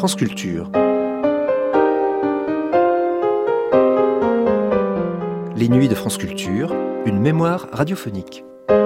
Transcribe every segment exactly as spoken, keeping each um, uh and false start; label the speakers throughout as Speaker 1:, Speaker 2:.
Speaker 1: France Culture. Les nuits de France Culture, une mémoire radiophonique.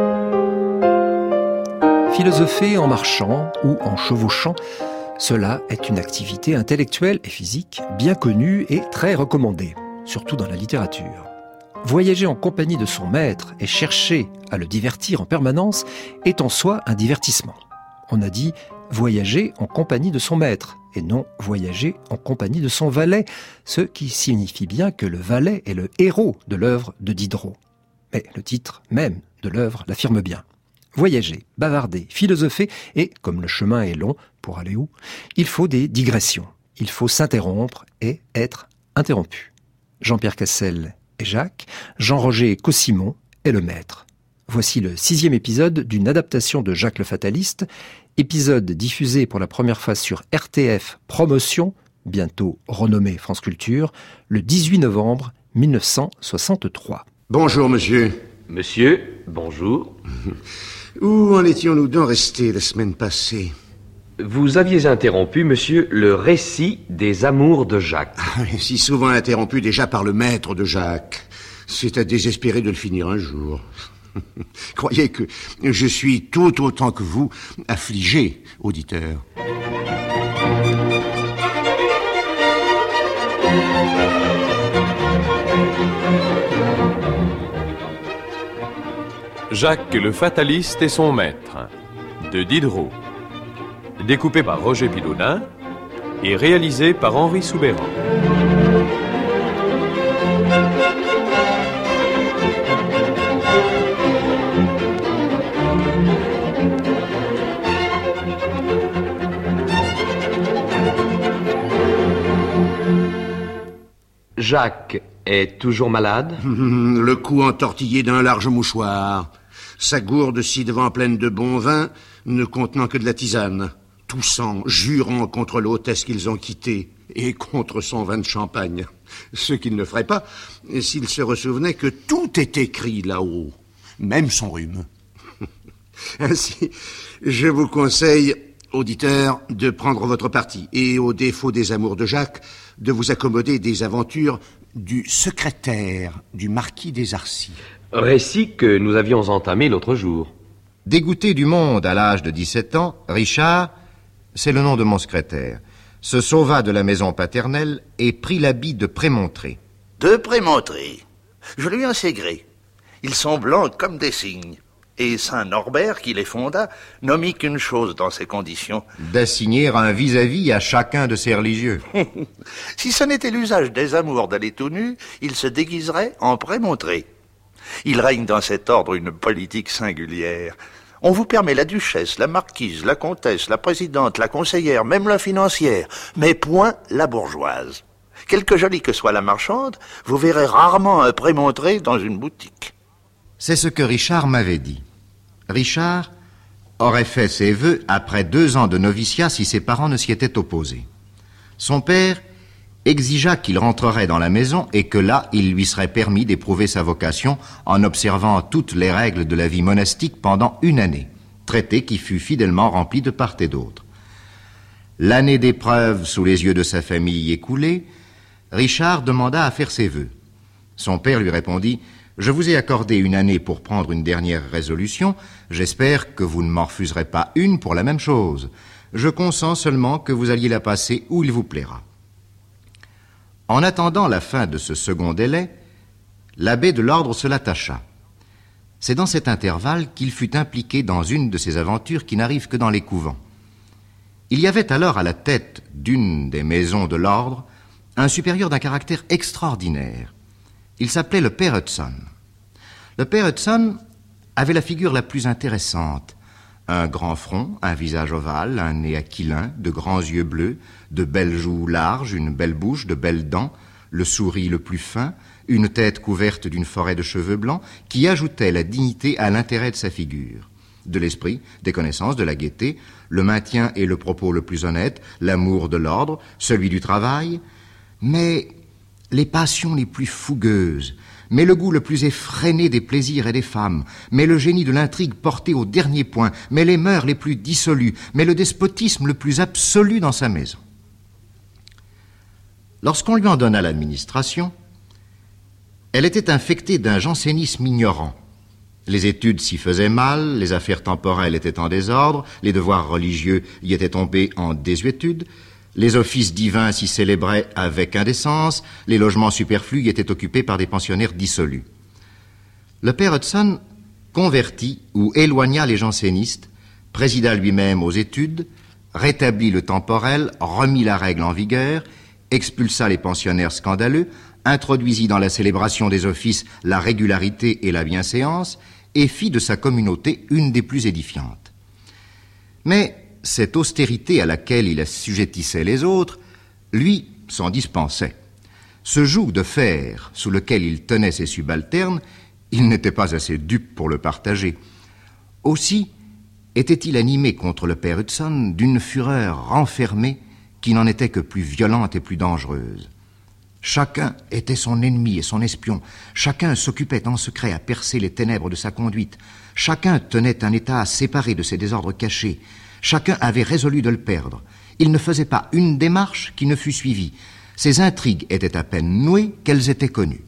Speaker 1: Philosopher en marchant ou en chevauchant, cela est une activité intellectuelle et physique bien connue et très recommandée, surtout dans la littérature. Voyager en compagnie de son maître et chercher à le divertir en permanence est en soi un divertissement. On a dit voyager en compagnie de son maître et non voyager en compagnie de son valet, ce qui signifie bien que le valet est le héros de l'œuvre de Diderot. Mais le titre même de l'œuvre l'affirme bien. Voyager, bavarder, philosopher et, comme le chemin est long, pour aller où ? Il faut des digressions. Il faut s'interrompre et être interrompu. Jean-Pierre Cassel est Jacques, Jean-Roger Cossimon est le maître. Voici le sixième épisode d'une adaptation de Jacques le Fataliste, épisode diffusé pour la première fois sur R T F Promotion, bientôt renommé France Culture, le dix-huit novembre mille neuf cent soixante-trois.
Speaker 2: Bonjour, monsieur.
Speaker 3: Monsieur, bonjour.
Speaker 2: Où en étions-nous donc restés la semaine passée ?
Speaker 3: Vous aviez interrompu, monsieur, le récit des amours de Jacques.
Speaker 2: Ah, si souvent interrompu déjà par le maître de Jacques. C'est à désespérer de le finir un jour. Croyez que je suis tout autant que vous affligé, auditeur.
Speaker 4: Jacques le Fataliste et son maître, de Diderot. Découpé par Roger Pilonin et réalisé par Henri Soubeyran.
Speaker 3: Jacques est toujours malade ?
Speaker 2: Le cou entortillé d'un large mouchoir. Sa gourde ci-devant pleine de bon vin, ne contenant que de la tisane. Toussant, jurant contre l'hôtesse qu'ils ont quittée et contre son vin de champagne. Ce qu'il ne ferait pas s'il se ressouvenait que tout est écrit là-haut, même son rhume. Ainsi, je vous conseille, auditeurs, de prendre votre parti et, au défaut des amours de Jacques, de vous accommoder des aventures du secrétaire du marquis des Arcis.
Speaker 3: Récit que nous avions entamé l'autre jour.
Speaker 5: Dégoûté du monde à l'âge de dix-sept ans, Richard, c'est le nom de mon secrétaire, se sauva de la maison paternelle et prit l'habit de Prémontré.
Speaker 6: De Prémontré. Je lui en sais gré. Ils sont blancs comme des cygnes. Et Saint Norbert, qui les fonda, n'omit qu'une chose dans ces conditions.
Speaker 5: D'assigner un vis-à-vis à chacun de ses religieux.
Speaker 6: Si ce n'était l'usage des amours d'aller tout nu, il se déguiserait en Prémontré. Il règne dans cet ordre une politique singulière. On vous permet la duchesse, la marquise, la comtesse, la présidente, la conseillère, même la financière, mais point la bourgeoise. Quelque jolie que soit la marchande, vous verrez rarement un Prémontré dans une boutique.
Speaker 5: C'est ce que Richard m'avait dit. Richard aurait fait ses vœux après deux ans de noviciat si ses parents ne s'y étaient opposés. Son père exigea qu'il rentrerait dans la maison et que là, il lui serait permis d'éprouver sa vocation en observant toutes les règles de la vie monastique pendant une année, traité qui fut fidèlement rempli de part et d'autre. L'année d'épreuve sous les yeux de sa famille écoulée, Richard demanda à faire ses vœux. Son père lui répondit « Je vous ai accordé une année pour prendre une dernière résolution. J'espère que vous ne m'en refuserez pas une pour la même chose. Je consens seulement que vous alliez la passer où il vous plaira. » En attendant la fin de ce second délai, l'abbé de l'ordre se l'attacha. C'est dans cet intervalle qu'il fut impliqué dans une de ces aventures qui n'arrivent que dans les couvents. Il y avait alors à la tête d'une des maisons de l'ordre un supérieur d'un caractère extraordinaire. Il s'appelait le père Hudson. Le père Hudson avait la figure la plus intéressante. Un grand front, un visage ovale, un nez aquilin, de grands yeux bleus, de belles joues larges, une belle bouche, de belles dents, le souris le plus fin, une tête couverte d'une forêt de cheveux blancs qui ajoutait la dignité à l'intérêt de sa figure. De l'esprit, des connaissances, de la gaieté, le maintien et le propos le plus honnête, l'amour de l'ordre, celui du travail, mais les passions les plus fougueuses, mais le goût le plus effréné des plaisirs et des femmes, mais le génie de l'intrigue porté au dernier point, mais les mœurs les plus dissolues, mais le despotisme le plus absolu dans sa maison. Lorsqu'on lui en donna l'administration, elle était infectée d'un jansénisme ignorant. Les études s'y faisaient mal, les affaires temporelles étaient en désordre, les devoirs religieux y étaient tombés en désuétude, les offices divins s'y célébraient avec indécence, les logements superflus y étaient occupés par des pensionnaires dissolus. Le père Hudson convertit ou éloigna les jansénistes, présida lui-même aux études, rétablit le temporel, remit la règle en vigueur, expulsa les pensionnaires scandaleux, introduisit dans la célébration des offices la régularité et la bienséance, et fit de sa communauté une des plus édifiantes. Mais cette austérité à laquelle il assujettissait les autres, lui s'en dispensait. Ce joug de fer sous lequel il tenait ses subalternes, il n'était pas assez dupe pour le partager. Aussi était-il animé contre le père Hudson d'une fureur renfermée qui n'en était que plus violente et plus dangereuse. Chacun était son ennemi et son espion. Chacun s'occupait en secret à percer les ténèbres de sa conduite. Chacun tenait un état séparé de ses désordres cachés. Chacun avait résolu de le perdre. Il ne faisait pas une démarche qui ne fût suivie. Ses intrigues étaient à peine nouées qu'elles étaient connues.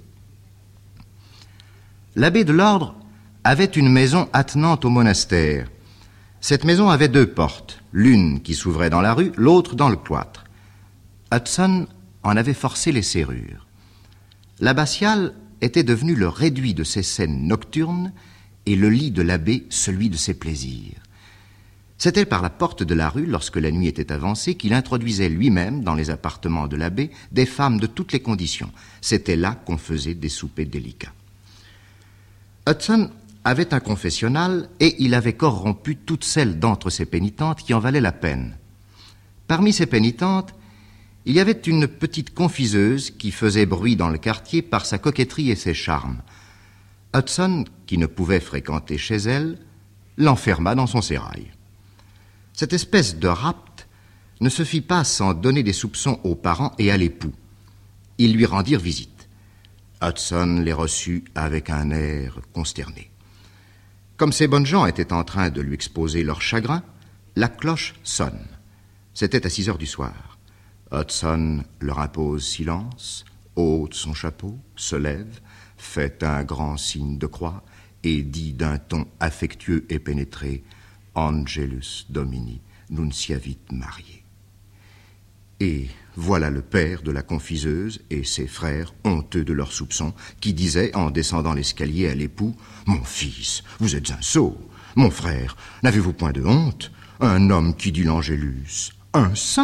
Speaker 5: L'abbé de l'ordre avait une maison attenante au monastère. Cette maison avait deux portes, l'une qui s'ouvrait dans la rue, l'autre dans le cloître. Hudson en avait forcé les serrures. L'abbatiale était devenue le réduit de ses scènes nocturnes et le lit de l'abbé celui de ses plaisirs. C'était par la porte de la rue, lorsque la nuit était avancée, qu'il introduisait lui-même dans les appartements de l'abbé des femmes de toutes les conditions. C'était là qu'on faisait des soupers délicats. Hudson avait un confessionnal et il avait corrompu toutes celles d'entre ses pénitentes qui en valaient la peine. Parmi ces pénitentes, il y avait une petite confiseuse qui faisait bruit dans le quartier par sa coquetterie et ses charmes. Hudson, qui ne pouvait fréquenter chez elle, l'enferma dans son sérail. Cette espèce de rapt ne se fit pas sans donner des soupçons aux parents et à l'époux. Ils lui rendirent visite. Hudson les reçut avec un air consterné. Comme ces bonnes gens étaient en train de lui exposer leur chagrin, la cloche sonne. C'était à six heures du soir. Hudson leur impose silence, ôte son chapeau, se lève, fait un grand signe de croix et dit d'un ton affectueux et pénétré « Angelus Domini, nunciavit Mariae ». Et voilà le père de la confiseuse et ses frères, honteux de leurs soupçons, qui disaient, en descendant l'escalier à l'époux, « Mon fils, vous êtes un sot. Mon frère, n'avez-vous point de honte? Un homme qui dit l'Angélus, un saint !»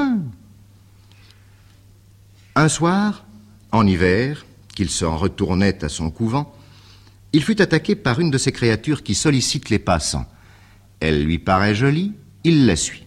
Speaker 5: Un soir, en hiver, qu'il s'en retournait à son couvent, il fut attaqué par une de ces créatures qui sollicitent les passants. Elle lui paraît jolie, il la suit.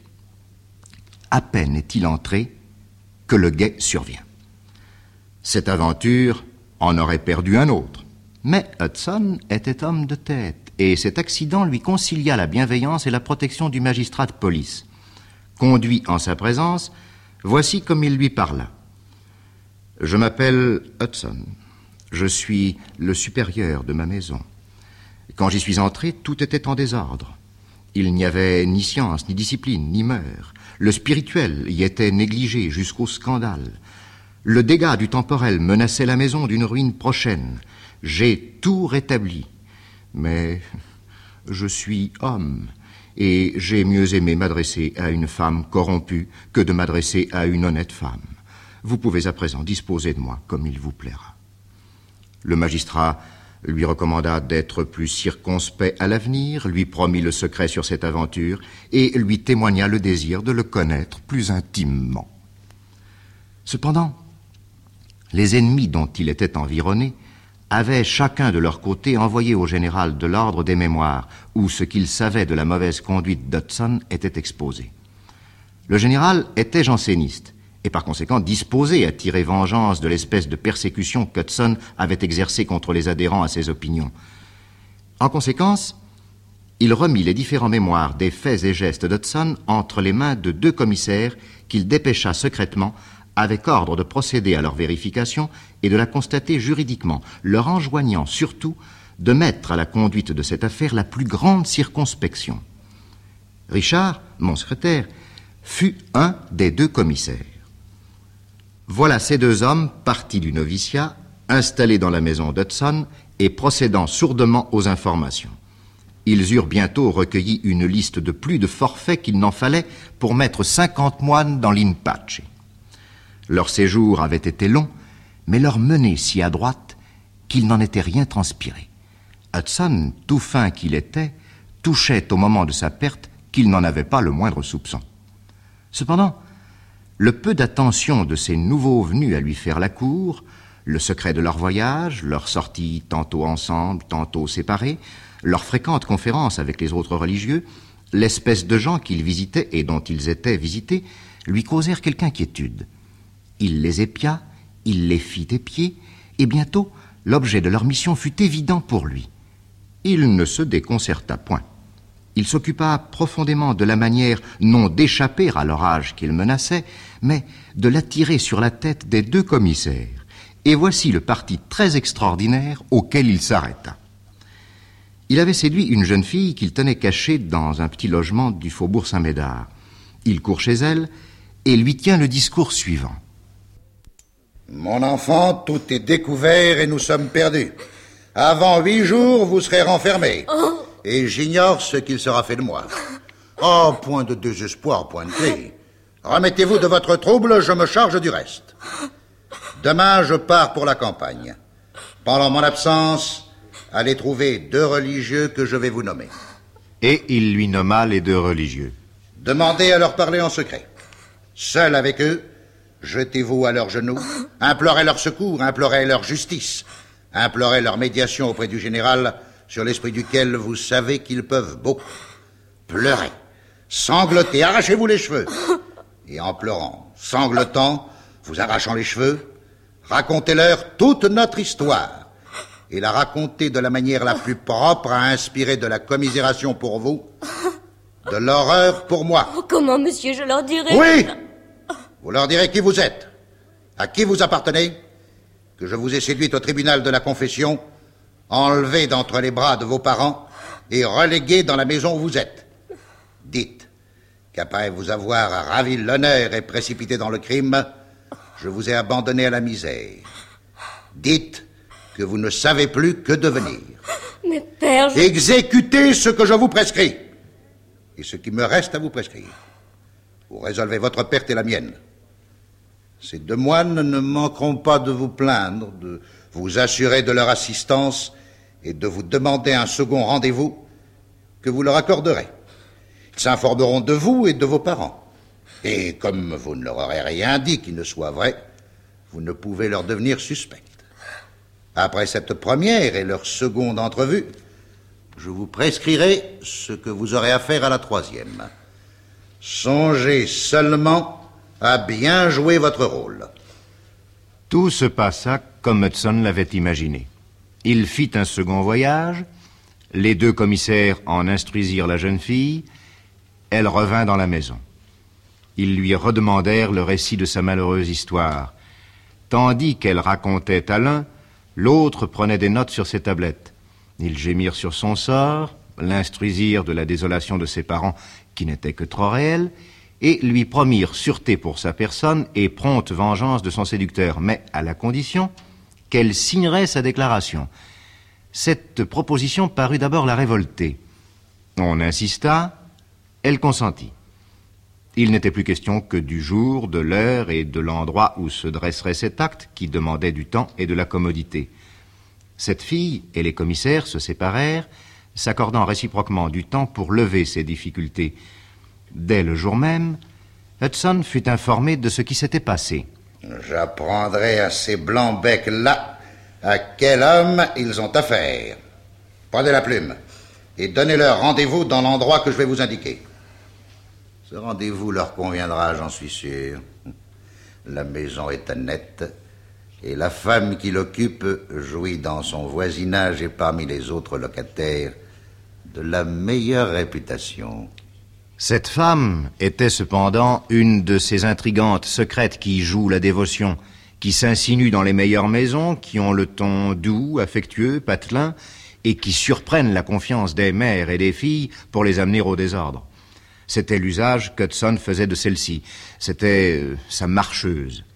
Speaker 5: À peine est-il entré que le guet survient. Cette aventure en aurait perdu un autre. Mais Hudson était homme de tête, et cet accident lui concilia la bienveillance et la protection du magistrat de police. Conduit en sa présence, voici comme il lui parla. « Je m'appelle Hudson. Je suis le supérieur de ma maison. Quand j'y suis entré, tout était en désordre. Il n'y avait ni science, ni discipline, ni mœurs. Le spirituel y était négligé jusqu'au scandale. Le dégât du temporel menaçait la maison d'une ruine prochaine. J'ai tout rétabli. Mais je suis homme, et j'ai mieux aimé m'adresser à une femme corrompue que de m'adresser à une honnête femme. Vous pouvez à présent disposer de moi comme il vous plaira. » Le magistrat lui recommanda d'être plus circonspect à l'avenir, lui promit le secret sur cette aventure et lui témoigna le désir de le connaître plus intimement. Cependant, les ennemis dont il était environné avaient chacun de leur côté envoyé au général de l'ordre des mémoires où ce qu'ils savaient de la mauvaise conduite d'Hudson était exposé. Le général était janséniste et par conséquent disposé à tirer vengeance de l'espèce de persécution qu'Hudson avait exercée contre les adhérents à ses opinions. En conséquence, il remit les différents mémoires des faits et gestes d'Hudson entre les mains de deux commissaires qu'il dépêcha secrètement avec ordre de procéder à leur vérification et de la constater juridiquement, leur enjoignant surtout de mettre à la conduite de cette affaire la plus grande circonspection. Richard, mon secrétaire, fut un des deux commissaires. Voilà ces deux hommes partis du noviciat, installés dans la maison d'Hudson et procédant sourdement aux informations. Ils eurent bientôt recueilli une liste de plus de forfaits qu'il n'en fallait pour mettre cinquante moines dans l'Inpace. Leur séjour avait été long, mais leur menée si adroite qu'il n'en était rien transpiré. Hudson, tout fin qu'il était, touchait au moment de sa perte qu'il n'en avait pas le moindre soupçon. Cependant, le peu d'attention de ces nouveaux venus à lui faire la cour, le secret de leur voyage, leur sortie tantôt ensemble, tantôt séparés, leurs fréquentes conférences avec les autres religieux, l'espèce de gens qu'ils visitaient et dont ils étaient visités, lui causèrent quelque inquiétude. Il les épia, il les fit épier, et bientôt l'objet de leur mission fut évident pour lui. Il ne se déconcerta point. Il s'occupa profondément de la manière non d'échapper à l'orage qu'il menaçait, mais de l'attirer sur la tête des deux commissaires. Et voici le parti très extraordinaire auquel il s'arrêta. Il avait séduit une jeune fille qu'il tenait cachée dans un petit logement du faubourg Saint-Médard. Il court chez elle et lui tient le discours suivant.
Speaker 7: Mon enfant, tout est découvert et nous sommes perdus. Avant huit jours, vous serez renfermé. Oh. Et j'ignore ce qu'il sera fait de moi. Oh, point de désespoir, point de clé. Remettez-vous de votre trouble, je me charge du reste. Demain, je pars pour la campagne. Pendant mon absence, allez trouver deux religieux que je vais vous nommer.
Speaker 5: Et il lui nomma les deux religieux.
Speaker 7: Demandez à leur parler en secret. Seul avec eux, jetez-vous à leurs genoux, implorez leur secours, implorez leur justice, implorez leur médiation auprès du général, sur l'esprit duquel vous savez qu'ils peuvent beaucoup. Pleurez, sanglotez, arrachez-vous les cheveux. Et en pleurant, sanglotant, vous arrachant les cheveux, racontez-leur toute notre histoire. Et la racontez de la manière la plus propre à inspirer de la commisération pour vous, de l'horreur pour moi.
Speaker 8: Oh, comment, monsieur, je leur dirai...
Speaker 7: Oui! Vous leur direz qui vous êtes, à qui vous appartenez, que je vous ai séduite au tribunal de la confession, enlevé d'entre les bras de vos parents et relégué dans la maison où vous êtes. Dites qu'après vous avoir ravi l'honneur et précipité dans le crime, je vous ai abandonné à la misère. Dites que vous ne savez plus que devenir.
Speaker 8: Mais père, je...
Speaker 7: Exécutez ce que je vous prescris et ce qui me reste à vous prescrire. Vous résolvez votre perte et la mienne. Ces deux moines ne manqueront pas de vous plaindre, de vous assurer de leur assistance et de vous demander un second rendez-vous que vous leur accorderez. Ils s'informeront de vous et de vos parents. Et comme vous ne leur aurez rien dit qui ne soit vrai, vous ne pouvez leur devenir suspect. Après cette première et leur seconde entrevue, je vous prescrirai ce que vous aurez à faire à la troisième. Songez seulement à bien jouer votre rôle.
Speaker 5: Tout se passa comme Hudson l'avait imaginé. Il fit un second voyage, les deux commissaires en instruisirent la jeune fille, elle revint dans la maison. Ils lui redemandèrent le récit de sa malheureuse histoire. Tandis qu'elle racontait à l'un, l'autre prenait des notes sur ses tablettes. Ils gémirent sur son sort, l'instruisirent de la désolation de ses parents qui n'était que trop réelle, et lui promirent sûreté pour sa personne et prompte vengeance de son séducteur, mais à la condition qu'elle signerait sa déclaration. Cette proposition parut d'abord la révolter. On insista, elle consentit. Il n'était plus question que du jour, de l'heure et de l'endroit où se dresserait cet acte qui demandait du temps et de la commodité. Cette fille et les commissaires se séparèrent, s'accordant réciproquement du temps pour lever ces difficultés. Dès le jour même, Hudson fut informé de ce qui s'était passé.
Speaker 7: J'apprendrai à ces blancs-becs-là à quel homme ils ont affaire. Prenez la plume et donnez-leur rendez-vous dans l'endroit que je vais vous indiquer. Ce rendez-vous leur conviendra, j'en suis sûr. La maison est nette et la femme qui l'occupe jouit dans son voisinage et parmi les autres locataires de la meilleure réputation.
Speaker 5: Cette femme était cependant une de ces intrigantes secrètes qui jouent la dévotion, qui s'insinuent dans les meilleures maisons, qui ont le ton doux, affectueux, patelin, et qui surprennent la confiance des mères et des filles pour les amener au désordre. C'était l'usage qu'Hudson faisait de celle-ci. C'était euh, sa marcheuse.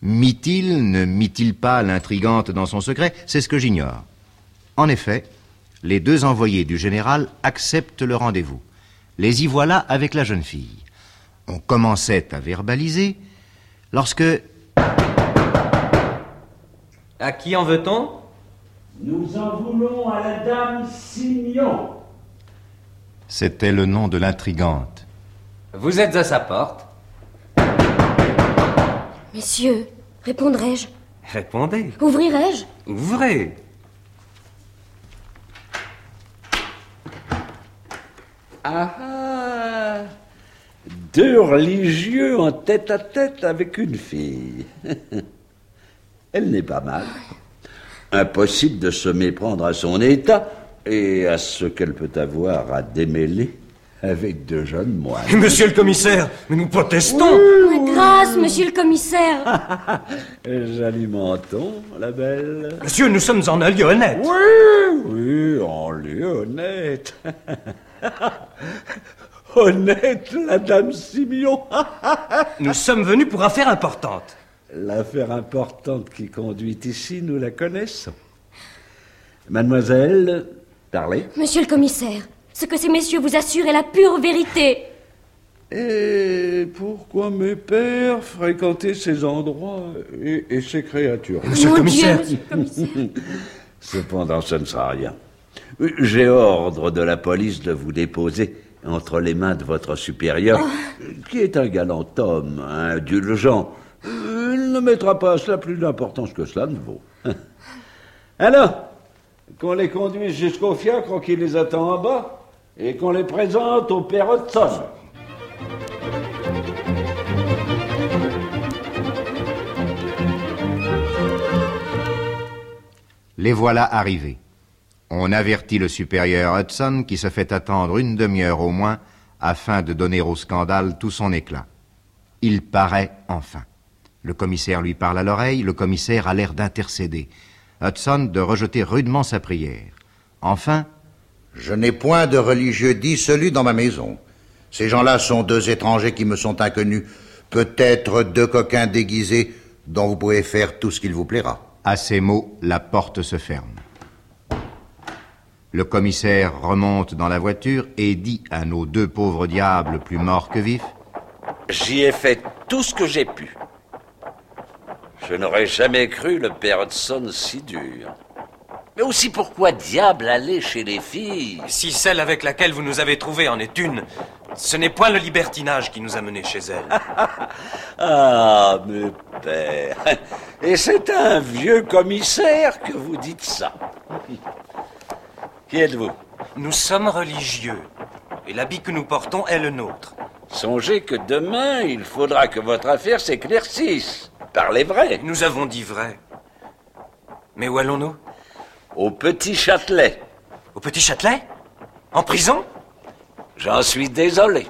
Speaker 5: Mit-il, ne mit-il pas l'intrigante dans son secret? C'est ce que j'ignore. En effet, les deux envoyés du général acceptent le rendez-vous. Les y voilà avec la jeune fille. On commençait à verbaliser lorsque...
Speaker 3: À qui en veut-on?
Speaker 9: Nous en voulons à la dame Simeon.
Speaker 5: C'était le nom de l'intrigante.
Speaker 3: Vous êtes à sa porte.
Speaker 8: Messieurs, répondrai-je?
Speaker 3: Répondez.
Speaker 8: Ouvrirai-je?
Speaker 3: Ouvrez.
Speaker 9: Ah ah! Deux religieux en tête-à-tête avec une fille. Elle n'est pas mal. Impossible de se méprendre à son état et à ce qu'elle peut avoir à démêler avec de jeunes moines.
Speaker 3: Monsieur le commissaire, mais nous protestons.
Speaker 8: Mais grâce, monsieur le commissaire.
Speaker 9: Joli menton, la belle.
Speaker 3: Monsieur, nous sommes en un lieu honnête.
Speaker 9: Oui, oui, en lieu honnête. Honnête, la dame Simeon.
Speaker 3: Nous sommes venus pour affaire importante.
Speaker 9: L'affaire importante qui conduit ici, nous la connaissons. Mademoiselle, parlez.
Speaker 8: Monsieur le commissaire, ce que ces messieurs vous assurent est la pure vérité.
Speaker 9: Et pourquoi mes pères fréquentaient ces endroits et, et ces créatures?
Speaker 3: Monsieur le commissaire.
Speaker 8: Dieu, monsieur le commissaire.
Speaker 9: Cependant, ce ne sera rien. J'ai ordre de la police de vous déposer entre les mains de votre supérieur, oh. qui est un galant homme, indulgent. Il ne mettra pas à cela plus d'importance que cela ne vaut. Alors, qu'on les conduise jusqu'au fiacre qui les attend en bas et qu'on les présente au père Hudson.
Speaker 5: Les voilà arrivés. On avertit le supérieur Hudson qui se fait attendre une demi-heure au moins afin de donner au scandale tout son éclat. Il paraît enfin. Le commissaire lui parle à l'oreille, le commissaire a l'air d'intercéder. Hudson de rejeter rudement sa prière. Enfin...
Speaker 7: Je n'ai point de religieux dissolus dans ma maison. Ces gens-là sont deux étrangers qui me sont inconnus. Peut-être deux coquins déguisés dont vous pouvez faire tout ce qu'il vous plaira.
Speaker 5: À ces mots, la porte se ferme. Le commissaire remonte dans la voiture et dit à nos deux pauvres diables plus morts que vifs:
Speaker 10: J'y ai fait tout ce que j'ai pu. Je n'aurais jamais cru le père Hudson si dur. Mais aussi pourquoi diable aller chez les filles?
Speaker 3: Si celle avec laquelle vous nous avez trouvés en est une, ce n'est point le libertinage qui nous a menés chez elle.
Speaker 9: Ah, mes pères. Et c'est un vieux commissaire que vous dites ça. Qui êtes-vous?
Speaker 3: Nous sommes religieux, et l'habit que nous portons est le nôtre.
Speaker 9: Songez que demain, il faudra que votre affaire s'éclaircisse. Parlez vrai.
Speaker 3: Nous avons dit vrai. Mais où allons-nous?
Speaker 9: Au Petit Châtelet.
Speaker 3: Au Petit Châtelet? En prison?
Speaker 9: J'en suis désolé.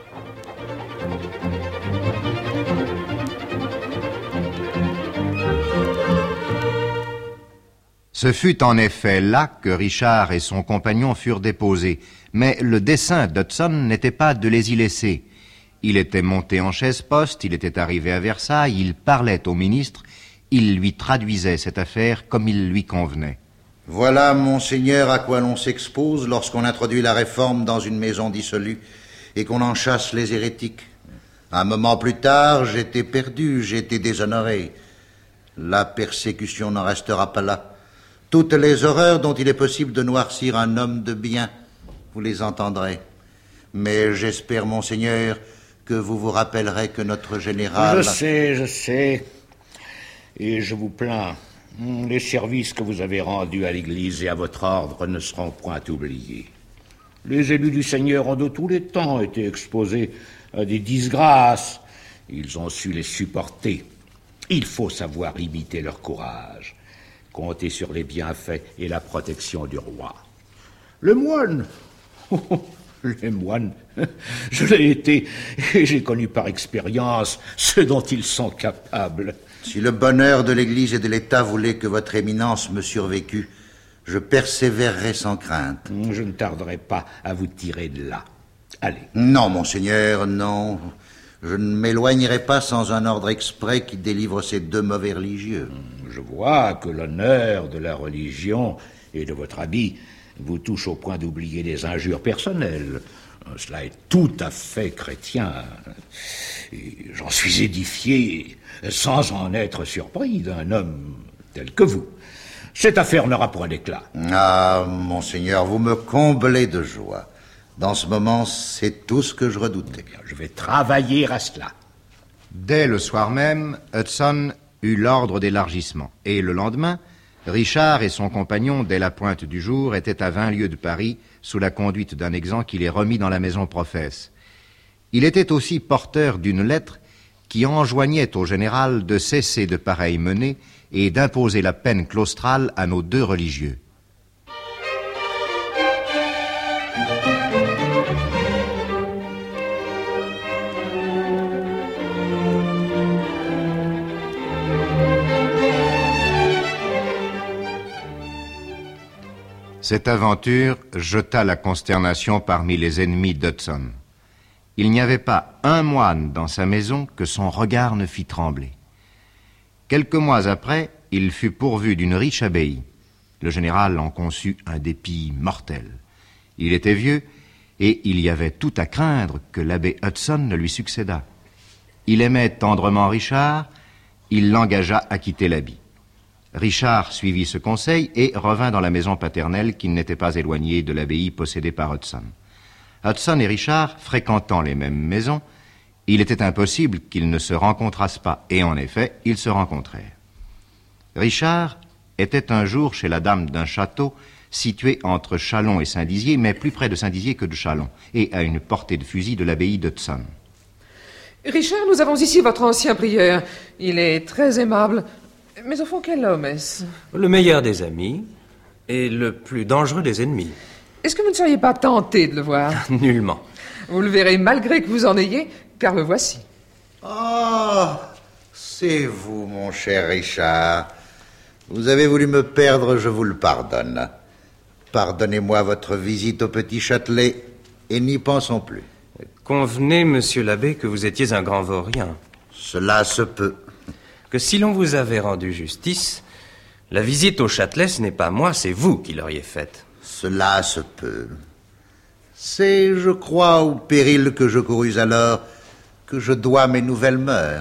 Speaker 5: Ce fut en effet là que Richard et son compagnon furent déposés, mais le dessein d'Hudson n'était pas de les y laisser. Il était monté en chaise-poste, il était arrivé à Versailles, il parlait au ministre, il lui traduisait cette affaire comme il lui convenait.
Speaker 7: Voilà, monseigneur, à quoi l'on s'expose lorsqu'on introduit la réforme dans une maison dissolue et qu'on en chasse les hérétiques. Un moment plus tard, j'étais perdu, j'étais déshonoré. La persécution n'en restera pas là. Toutes les horreurs dont il est possible de noircir un homme de bien, vous les entendrez. Mais j'espère, monseigneur, que vous vous rappellerez que notre général...
Speaker 11: Je sais, je sais. Et je vous plains. Les services que vous avez rendus à l'Église et à votre ordre ne seront point oubliés. Les élus du Seigneur ont de tous les temps été exposés à des disgrâces. Ils ont su les supporter. Il faut savoir imiter leur courage. Compter sur les bienfaits et la protection du roi. Le moine, les moines, je l'ai été et j'ai connu par expérience ce dont ils sont capables.
Speaker 7: Si le bonheur de l'Église et de l'État voulait que votre éminence me survécût, je persévérerai sans crainte.
Speaker 11: Je ne tarderai pas à vous tirer de là. Allez.
Speaker 7: Non, monseigneur, non. Je ne m'éloignerai pas sans un ordre exprès qui délivre ces deux mauvais religieux.
Speaker 11: Je vois que l'honneur de la religion et de votre habit vous touche au point d'oublier les injures personnelles. Cela est tout à fait chrétien. Et j'en suis édifié sans en être surpris d'un homme tel que vous. Cette affaire n'aura point d'éclat.
Speaker 7: Ah, monseigneur, vous me comblez de joie. Dans ce moment, c'est tout ce que je redoutais.
Speaker 11: Eh bien, je vais travailler à cela.
Speaker 5: Dès le soir même, Hudson eut l'ordre d'élargissement. Et le lendemain, Richard et son compagnon, dès la pointe du jour, étaient à vingt lieues de Paris, sous la conduite d'un exempt qui les remit dans la maison Professe. Il était aussi porteur d'une lettre qui enjoignait au général de cesser de pareilles menées et d'imposer la peine claustrale à nos deux religieux. Cette aventure jeta la consternation parmi les ennemis d'Hudson. Il n'y avait pas un moine dans sa maison que son regard ne fit trembler. Quelques mois après, il fut pourvu d'une riche abbaye. Le général en conçut un dépit mortel. Il était vieux, et il y avait tout à craindre que l'abbé Hudson ne lui succédât. Il aimait tendrement Richard, il l'engagea à quitter l'habit. Richard suivit ce conseil et revint dans la maison paternelle qui n'était pas éloignée de l'abbaye possédée par Hudson. Hudson et Richard fréquentant les mêmes maisons, il était impossible qu'ils ne se rencontrassent pas, et en effet, ils se rencontrèrent. Richard était un jour chez la dame d'un château situé entre Châlons et Saint-Dizier, mais plus près de Saint-Dizier que de Châlons, et à une portée de fusil de l'abbaye d'Hudson.
Speaker 12: Richard, nous avons ici votre ancien prieur. Il est très aimable. Mais au fond, quel homme est-ce?
Speaker 3: Le meilleur des amis et le plus dangereux des ennemis.
Speaker 12: Est-ce que vous ne seriez pas tenté de le voir?
Speaker 3: Nullement.
Speaker 12: Vous le verrez malgré que vous en ayez, car le voici.
Speaker 7: Oh, c'est vous, mon cher Richard. Vous avez voulu me perdre, je vous le pardonne. Pardonnez-moi votre visite au Petit Châtelet et n'y pensons plus.
Speaker 3: Convenez, monsieur l'abbé, que vous étiez un grand vaurien.
Speaker 7: Cela se peut.
Speaker 3: Que si l'on vous avait rendu justice, la visite au Châtelet, ce n'est pas moi, c'est vous qui l'auriez faite.
Speaker 7: Cela se peut. C'est, je crois, au péril que je courus alors que je dois mes nouvelles mœurs.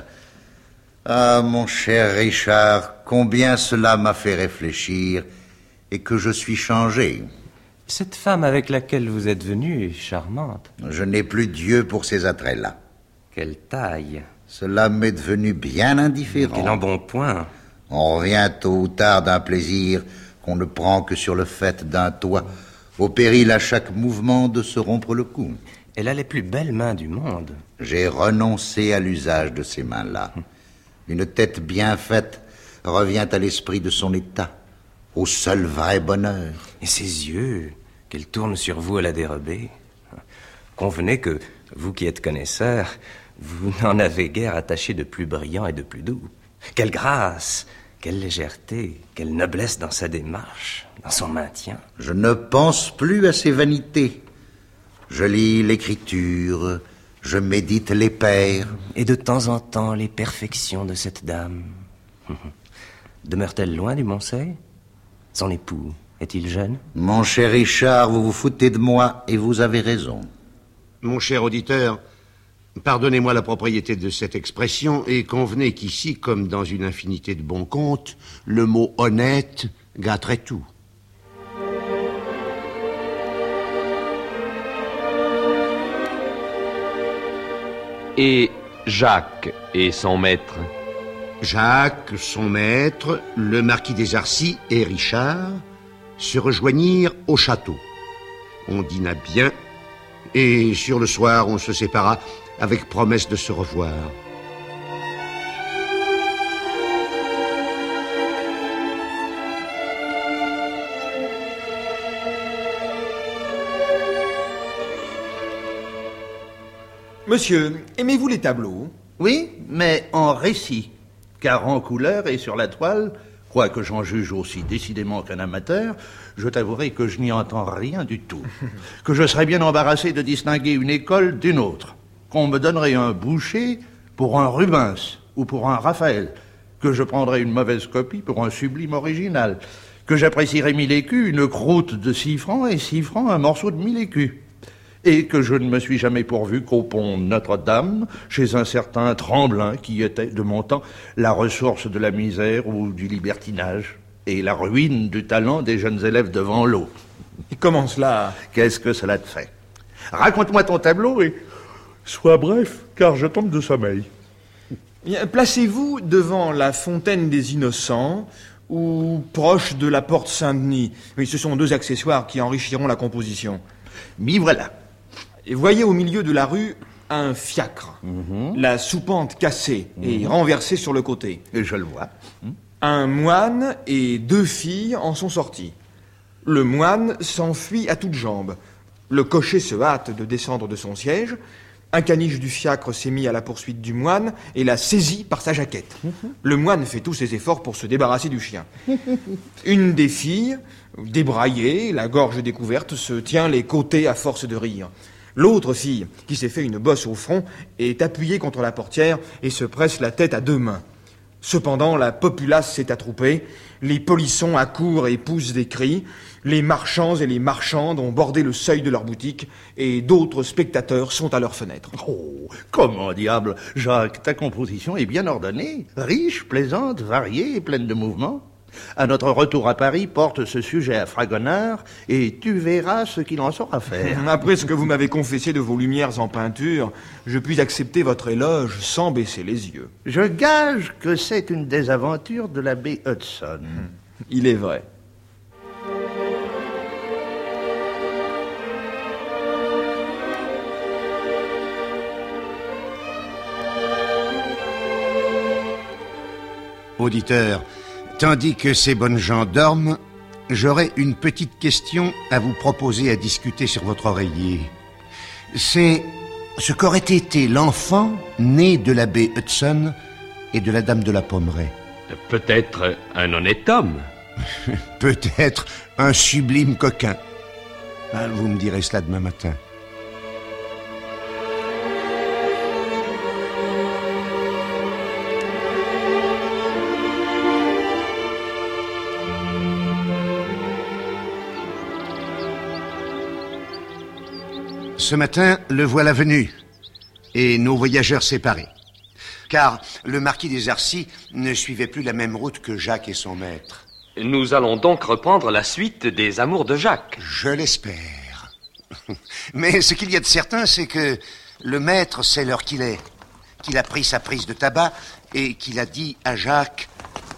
Speaker 7: Ah, mon cher Richard, combien cela m'a fait réfléchir et que je suis changé.
Speaker 3: Cette femme avec laquelle vous êtes venu est charmante.
Speaker 7: Je n'ai plus Dieu pour ces attraits-là.
Speaker 3: Quelle taille!
Speaker 7: Cela m'est devenu bien indifférent.
Speaker 3: Quel embonpoint!
Speaker 7: On revient tôt ou tard d'un plaisir qu'on ne prend que sur le fait d'un toit, au péril à chaque mouvement de se rompre le cou.
Speaker 3: Elle a les plus belles mains du monde.
Speaker 7: J'ai renoncé à l'usage de ces mains-là. Une tête bien faite revient à l'esprit de son état, au seul vrai bonheur.
Speaker 3: Et ses yeux, qu'elle tourne sur vous à la dérobée. Convenez que, vous qui êtes connaisseur, vous n'en avez guère attaché de plus brillant et de plus doux. Quelle grâce, quelle légèreté, quelle noblesse dans sa démarche, dans son maintien.
Speaker 7: Je ne pense plus à ses vanités. Je lis l'écriture, je médite les pères.
Speaker 3: Et de temps en temps, les perfections de cette dame. Demeure-t-elle loin du Montseil? Son époux, est-il jeune?
Speaker 7: Mon cher Richard, vous vous foutez de moi et vous avez raison.
Speaker 2: Mon cher auditeur, pardonnez-moi la propriété de cette expression et convenez qu'ici, comme dans une infinité de bons contes, le mot honnête gâterait tout.
Speaker 4: Et Jacques et son maître?
Speaker 2: Jacques, son maître, le marquis des Arcis et Richard se rejoignirent au château. On dîna bien et sur le soir on se sépara avec promesse de se revoir.
Speaker 13: Monsieur, aimez-vous les tableaux?
Speaker 6: Oui, mais en récit, car en couleur et sur la toile, quoique j'en juge aussi décidément qu'un amateur, je t'avouerai que je n'y entends rien du tout, que je serais bien embarrassé de distinguer une école d'une autre. qu'on me donnerait un Boucher pour un Rubens ou pour un Raphaël, que je prendrais une mauvaise copie pour un sublime original, que j'apprécierais mille écus une croûte de six francs et six francs un morceau de mille écus, et que je ne me suis jamais pourvu qu'au pont Notre-Dame, chez un certain Tremblin, qui était, de mon temps, la ressource de la misère ou du libertinage, et la ruine du talent des jeunes élèves devant l'eau.
Speaker 13: Et comment cela?
Speaker 6: Qu'est-ce que cela te fait? Raconte-moi ton tableau et sois bref, car je tombe de sommeil.
Speaker 13: Bien, placez-vous devant la fontaine des Innocents ou proche de la porte Saint-Denis. Oui, ce sont deux accessoires qui enrichiront la composition.
Speaker 6: M'y voilà.
Speaker 13: Et voyez au milieu de la rue un fiacre, mm-hmm. la soupente cassée mm-hmm. et renversée sur le côté.
Speaker 6: Et je le vois. Mm.
Speaker 13: Un moine et deux filles en sont sortis. Le moine s'enfuit à toutes jambes. Le cocher se hâte de descendre de son siège. Un caniche du fiacre s'est mis à la poursuite du moine et l'a saisi par sa jaquette. Mm-hmm. Le moine fait tous ses efforts pour se débarrasser du chien. Une des filles, débraillée, la gorge découverte, se tient les côtés à force de rire. L'autre fille, qui s'est fait une bosse au front, est appuyée contre la portière et se presse la tête à deux mains. Cependant, la populace s'est attroupée, les polissons accourent et poussent des cris, les marchands et les marchandes ont bordé le seuil de leur boutique et d'autres spectateurs sont à leurs fenêtres.
Speaker 6: Oh, comment diable, Jacques, ta composition est bien ordonnée, riche, plaisante, variée et pleine de mouvements. À notre retour à Paris, porte ce sujet à Fragonard et tu verras ce qu'il en saura faire.
Speaker 13: Après ce que vous m'avez confessé de vos lumières en peinture, je puis accepter votre éloge sans baisser les yeux.
Speaker 6: Je gage que c'est une des aventures de l'abbé Hudson.
Speaker 13: Il est vrai.
Speaker 2: Auditeur, tandis que ces bonnes gens dorment, j'aurais une petite question à vous proposer à discuter sur votre oreiller. C'est ce qu'aurait été l'enfant né de l'abbé Hudson et de la dame de la Pommeraye.
Speaker 4: Peut-être un honnête homme.
Speaker 2: Peut-être un sublime coquin. Ah, vous me direz cela demain matin. Ce matin, le voilà venu, et nos voyageurs séparés. Car le marquis des Arcis ne suivait plus la même route que Jacques et son maître.
Speaker 3: Nous allons donc reprendre la suite des amours de Jacques.
Speaker 2: Je l'espère. Mais ce qu'il y a de certain, c'est que le maître sait l'heure qu'il est, qu'il a pris sa prise de tabac et qu'il a dit à Jacques...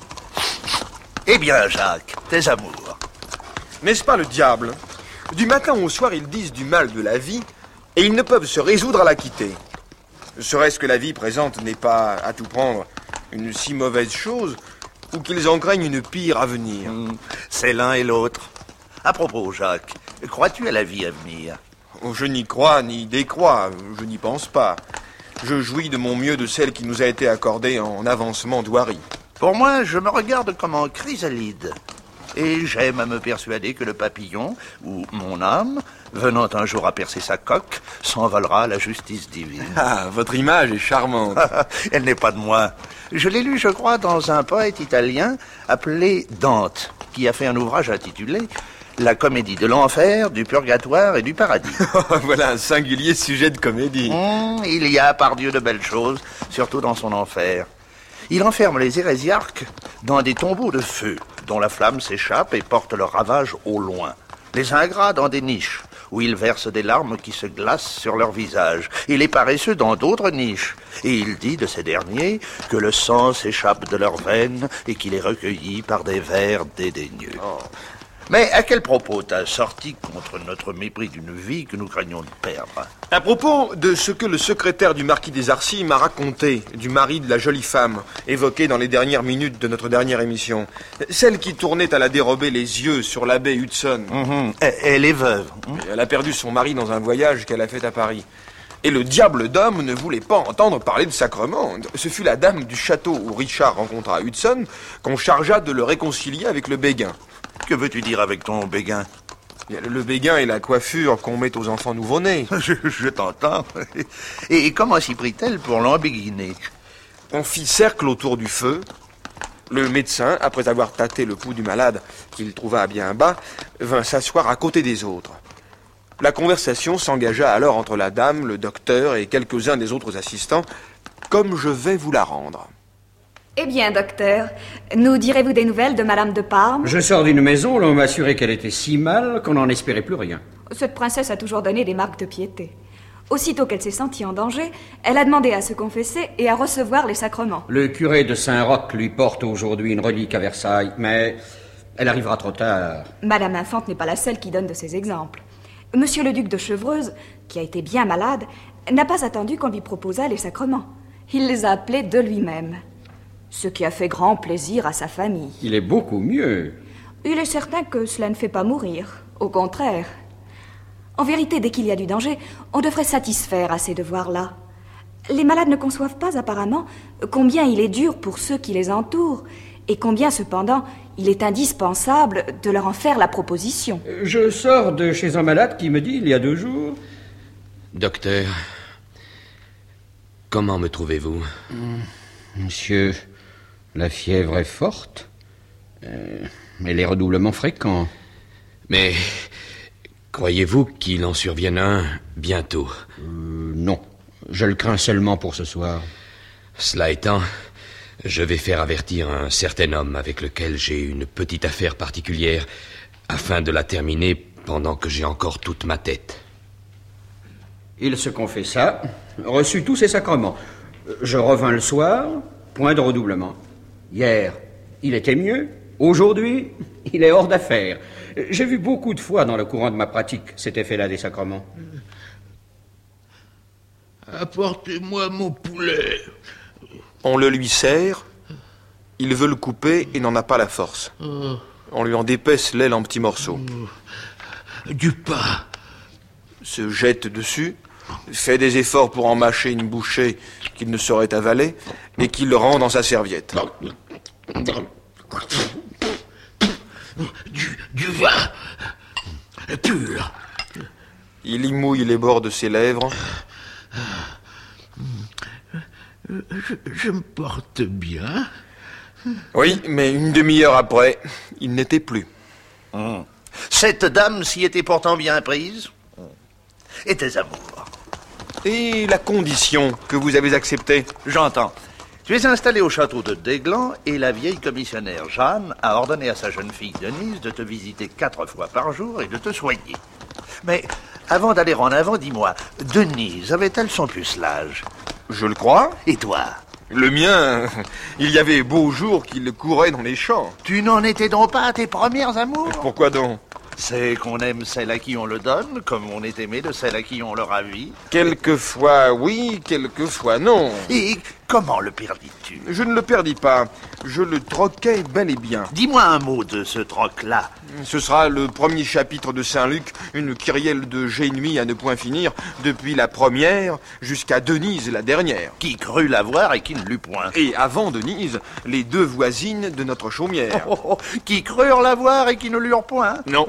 Speaker 6: Eh bien, Jacques, tes amours.
Speaker 13: N'est-ce pas le diable? Du matin au soir, ils disent du mal de la vie et ils ne peuvent se résoudre à la quitter. Serait-ce que la vie présente n'est pas, à tout prendre, une si mauvaise chose ou qu'ils en craignent une pire à venir?
Speaker 6: Mmh, c'est l'un et l'autre. À propos, Jacques, crois-tu à la vie à venir?
Speaker 13: Oh, je n'y crois ni décrois, je n'y pense pas. Je jouis de mon mieux de celle qui nous a été accordée en avancement d'Ouari.
Speaker 6: Pour moi, je me regarde comme en chrysalide. Et j'aime à me persuader que le papillon, ou mon âme, venant un jour à percer sa coque, s'envolera à la justice divine.
Speaker 13: Ah, votre image est charmante.
Speaker 6: Elle n'est pas de moi. Je l'ai lu, je crois, dans un poète italien appelé Dante, qui a fait un ouvrage intitulé « La comédie de l'enfer, du purgatoire et du paradis ».
Speaker 13: Voilà un singulier sujet de comédie.
Speaker 6: Mmh, il y a, par Dieu, de belles choses, surtout dans son enfer. Il enferme les hérésiarques dans des tombeaux de feu, dont la flamme s'échappe et porte leur ravage au loin. Les ingrats dans des niches, où ils versent des larmes qui se glacent sur leur visage, et les paresseux dans d'autres niches. Et il dit de ces derniers que le sang s'échappe de leurs veines et qu'il est recueilli par des vers dédaigneux. Oh. Mais à quel propos t'as sorti contre notre mépris d'une vie que nous craignons de perdre?
Speaker 13: À propos de ce que le secrétaire du marquis des Arcis m'a raconté du mari de la jolie femme, évoqué dans les dernières minutes de notre dernière émission. Celle qui tournait à la dérobée les yeux sur l'abbé Hudson.
Speaker 6: Mmh, elle est veuve.
Speaker 13: Elle a perdu son mari dans un voyage qu'elle a fait à Paris. Et le diable d'homme ne voulait pas entendre parler de sacrement. Ce fut la dame du château où Richard rencontra Hudson qu'on chargea de le réconcilier avec le béguin.
Speaker 6: Que veux-tu dire avec ton béguin?
Speaker 13: Le béguin et la coiffure qu'on met aux enfants nouveau-nés.
Speaker 6: Je, je t'entends. Et comment s'y prit-elle pour l'embéguiner?
Speaker 13: On fit cercle autour du feu. Le médecin, après avoir tâté le pouls du malade, qu'il trouva bien bas, vint s'asseoir à côté des autres. La conversation s'engagea alors entre la dame, le docteur et quelques-uns des autres assistants, comme je vais vous la rendre.
Speaker 14: Eh bien, docteur, nous direz-vous des nouvelles de Madame de Parme?
Speaker 15: Je sors d'une maison où l'on m'a assuré qu'elle était si mal qu'on n'en espérait plus rien.
Speaker 14: Cette princesse a toujours donné des marques de piété. Aussitôt qu'elle s'est sentie en danger, elle a demandé à se confesser et à recevoir les sacrements.
Speaker 15: Le curé de Saint-Roch lui porte aujourd'hui une relique à Versailles, mais elle arrivera trop tard.
Speaker 14: Madame Infante n'est pas la seule qui donne de ces exemples. Monsieur le duc de Chevreuse, qui a été bien malade, n'a pas attendu qu'on lui proposât les sacrements. Il les a appelés de lui-même. Ce qui a fait grand plaisir à sa famille.
Speaker 15: Il est beaucoup mieux.
Speaker 14: Il est certain que cela ne fait pas mourir. Au contraire. En vérité, dès qu'il y a du danger, on devrait satisfaire à ces devoirs-là. Les malades ne conçoivent pas apparemment combien il est dur pour ceux qui les entourent et combien, cependant, il est indispensable de leur en faire la proposition.
Speaker 15: Je sors de chez un malade qui me dit, il y a deux jours...
Speaker 16: Docteur, comment me trouvez-vous?
Speaker 15: Monsieur, la fièvre est forte, euh, mais les redoublements fréquents.
Speaker 16: Mais croyez-vous qu'il en survienne un bientôt?
Speaker 15: euh, Non, je le crains seulement pour ce soir.
Speaker 16: Cela étant, je vais faire avertir un certain homme avec lequel j'ai une petite affaire particulière, afin de la terminer pendant que j'ai encore toute ma tête.
Speaker 15: Il se confessa, reçut tous ses sacrements. Je revins le soir, point de redoublement. Hier, il était mieux. Aujourd'hui, il est hors d'affaire. J'ai vu beaucoup de fois dans le courant de ma pratique cet effet-là des sacrements.
Speaker 11: Apportez-moi mon poulet.
Speaker 13: On le lui sert, il veut le couper et n'en a pas la force. On lui en dépaisse l'aile en petits morceaux.
Speaker 11: Du pain.
Speaker 13: Se jette dessus, fait des efforts pour en mâcher une bouchée qu'il ne saurait avaler, et qu'il le rend dans sa serviette.
Speaker 11: Du, du vin pur.
Speaker 13: Il y mouille les bords de ses lèvres.
Speaker 11: Je, je me porte bien.
Speaker 13: Oui, mais une demi-heure après, il n'était plus.
Speaker 6: Hum. Cette dame s'y était pourtant bien prise. Et tes amours.
Speaker 13: Et la condition que vous avez acceptée?
Speaker 6: J'entends. Tu es installé au château de Déglan et la vieille commissionnaire Jeanne a ordonné à sa jeune fille Denise de te visiter quatre fois par jour et de te soigner. Mais avant d'aller en avant, dis-moi, Denise avait-elle son pucelage?
Speaker 13: Je le crois.
Speaker 6: Et toi?
Speaker 13: Le mien, il y avait beau jour qu'il courait dans les champs.
Speaker 6: Tu n'en étais donc pas à tes premières amours?
Speaker 13: Pourquoi donc?
Speaker 6: C'est qu'on aime celle à qui on le donne, comme on est aimé de celle à qui on le ravit.
Speaker 13: Quelquefois oui, quelquefois non.
Speaker 6: Et comment le perdis-tu?
Speaker 13: Je ne le perdis pas, je le troquai bel et bien.
Speaker 6: Dis-moi un mot de ce troc-là.
Speaker 13: Ce sera le premier chapitre de Saint-Luc, une kyrielle de génuits à ne point finir, depuis la première jusqu'à Denise la dernière.
Speaker 6: Qui crut l'avoir et qui ne l'eut point.
Speaker 13: Et avant Denise, les deux voisines de notre chaumière.
Speaker 6: Oh, oh, oh, qui crurent l'avoir et qui ne l'eurent point.
Speaker 13: Non.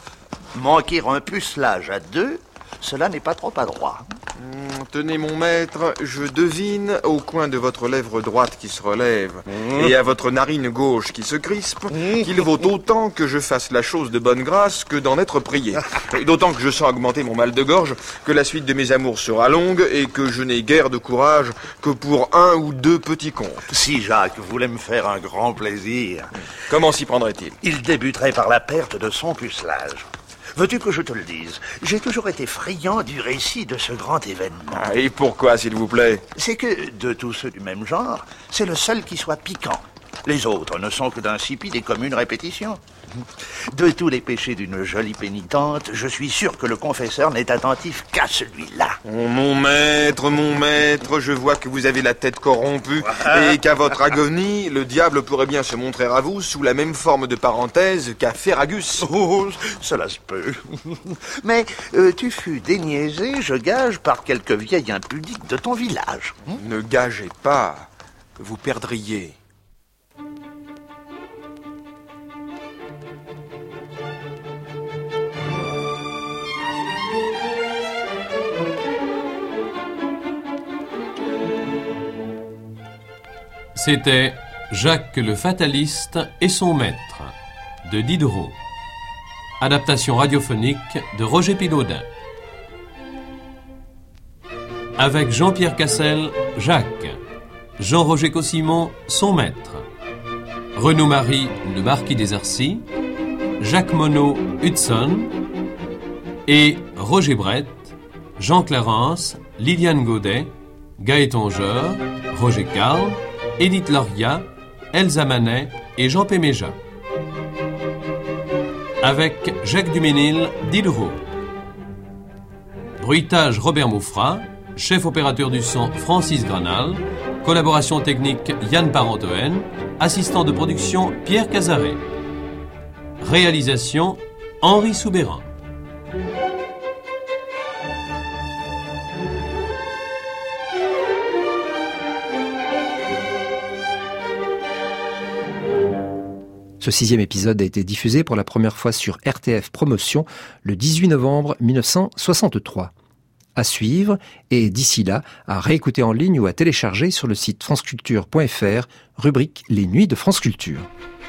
Speaker 6: Manquer un pucelage à deux, cela n'est pas trop adroit.
Speaker 13: Mmh, tenez mon maître, je devine au coin de votre lèvre droite qui se relève mmh. et à votre narine gauche qui se crispe mmh. qu'il vaut autant que je fasse la chose de bonne grâce que d'en être prié. D'autant que je sens augmenter mon mal de gorge, que la suite de mes amours sera longue et que je n'ai guère de courage que pour un ou deux petits contes.
Speaker 6: Si Jacques voulait me faire un grand plaisir...
Speaker 13: Comment s'y prendrait-il?
Speaker 6: Il débuterait par la perte de son pucelage. Veux-tu que je te le dise? J'ai toujours été friand du récit de ce grand événement.
Speaker 13: Ah, et pourquoi, s'il vous plaît?
Speaker 6: C'est que, de tous ceux du même genre, c'est le seul qui soit piquant. Les autres ne sont que d'insipides et communes répétitions. De tous les péchés d'une jolie pénitente, je suis sûr que le confesseur n'est attentif qu'à celui-là.
Speaker 13: Oh, mon maître, mon maître, je vois que vous avez la tête corrompue et qu'à votre agonie, le diable pourrait bien se montrer à vous sous la même forme de parenthèse qu'à Ferragus.
Speaker 6: Oh, cela se peut. Mais euh, tu fus déniaisé, je gage, par quelque vieille impudique de ton village.
Speaker 13: Hum? Ne gagez pas, vous perdriez.
Speaker 4: C'était Jacques le Fataliste et son maître, de Diderot. Adaptation radiophonique de Roger Pilaudin. Avec Jean-Pierre Cassel, Jacques. Jean-Roger Cossimon, son maître. Renaud Marie, le marquis des Arcis. Jacques Monod, Hudson. Et Roger Brett, Jean Clarence, Liliane Godet, Gaëtan Jeur, Roger Carle, Édith Loria, Elsa Manet et Jean Péméja. Avec Jacques Duménil, Diderot. Bruitage Robert Moufra, chef opérateur du son Francis Granal, collaboration technique Yann Parentoen, assistant de production Pierre Cazaret. Réalisation Henri Soubéran.
Speaker 1: Ce sixième épisode a été diffusé pour la première fois sur R T F Promotion le dix-huit novembre mille neuf cent soixante-trois. À suivre, et d'ici là, à réécouter en ligne ou à télécharger sur le site franceculture point f r, rubrique Les Nuits de France Culture.